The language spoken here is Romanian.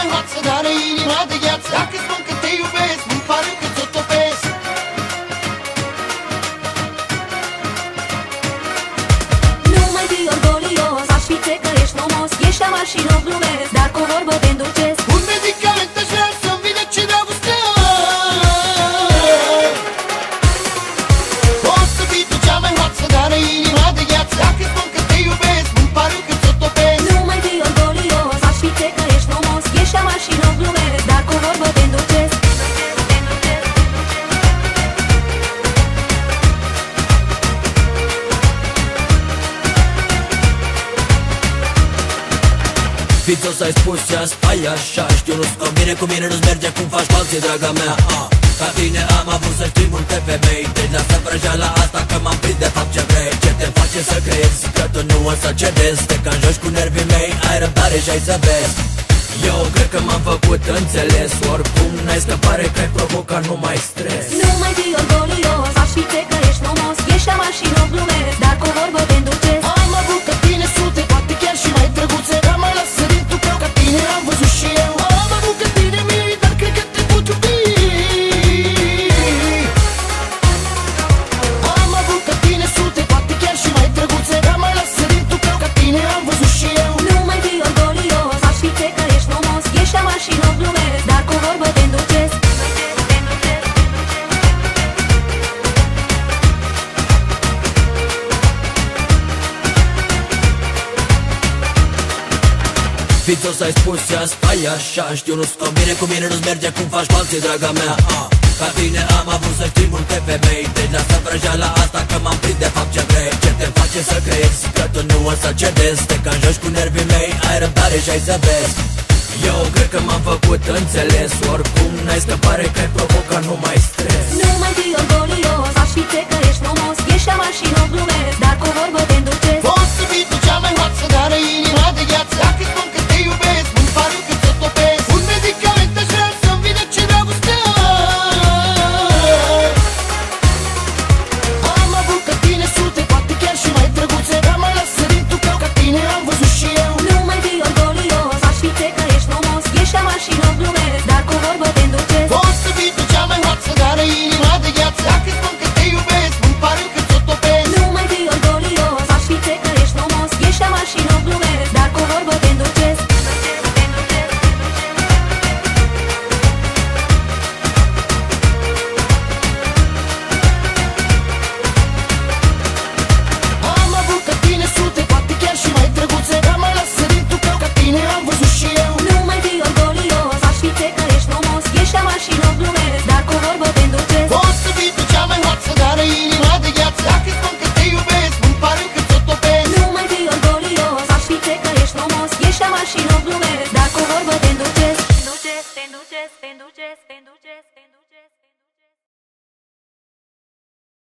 mai hoață, dar e inima de gheață. Dacă spun că te iubesc, îmi pare că ți-o topesc. Nu mai fi orgolios, aș fi că ești nomos. Ești amar și nu glumesc, dar cu vorbă te înducesc. Un medicament aș vrea să-mi vindece dragostea. O să fii tu cea mai hoață, dar e inima de gheață. Dacă spun că te iubesc, îmi pare că ți-o topesc. Nu mai fi orgolios, aș fi că ești nomos. Ești amar și nu glumesc, dar cu vorbă te înducesc. Fițos ai spus și asta e așa. Știu nu-ți convine, cu mine nu-ți merge cum faci cu alții, draga mea. Ca tine am avut să știi multe femei. Deci lasă vrăjeala asta că m-am prins de fapt ce vrei. Ce te face să crezi că tu nu o să cedezi? Te canjoci cu nervii mei, ai răbdare și ai să vezi. Eu cred că m-am făcut înțeles. Oricum n-ai scăpare că ai provocat numai stres. Nu mai fi orgolios, aș fi că ești nomos. Ești amar și nu glumesc, dar cu vorbă te înducesc. Am avut ca tine sute, poate chiar și mai drăguțe. Dar mai las săritul tău, ca tine am văzut și eu. Am avut ca tine mii, dar cred că te pot iubi. Am avut ca tine sute, poate chiar și mai drăguțe. Dar mai las săritul tău, ca tine am văzut și eu. Nu mai fi orgolios, aș fi că ești nomos. Ești amar și nu glumesc, dar cu vorbă te înducesc. Fițos ai spus și asta e așa. Știu nu-ți convine, cu mine nu-ți merge cum faci cu alții, draga mea. Ca tine am avut să știi multe femei. Deci lasă vrăjeala asta că m-am prins de fapt ce vrei. Ce te face să crezi că tu nu o să cedezi? Te canjoci cu nervii mei, ai răbdare și ai să vezi. Eu cred că m-am făcut înțeles. Oricum n-ai scăpare că ai provocat numai stres. Nu mai fi orgolios, aș fi că ești nomos. Ești amar și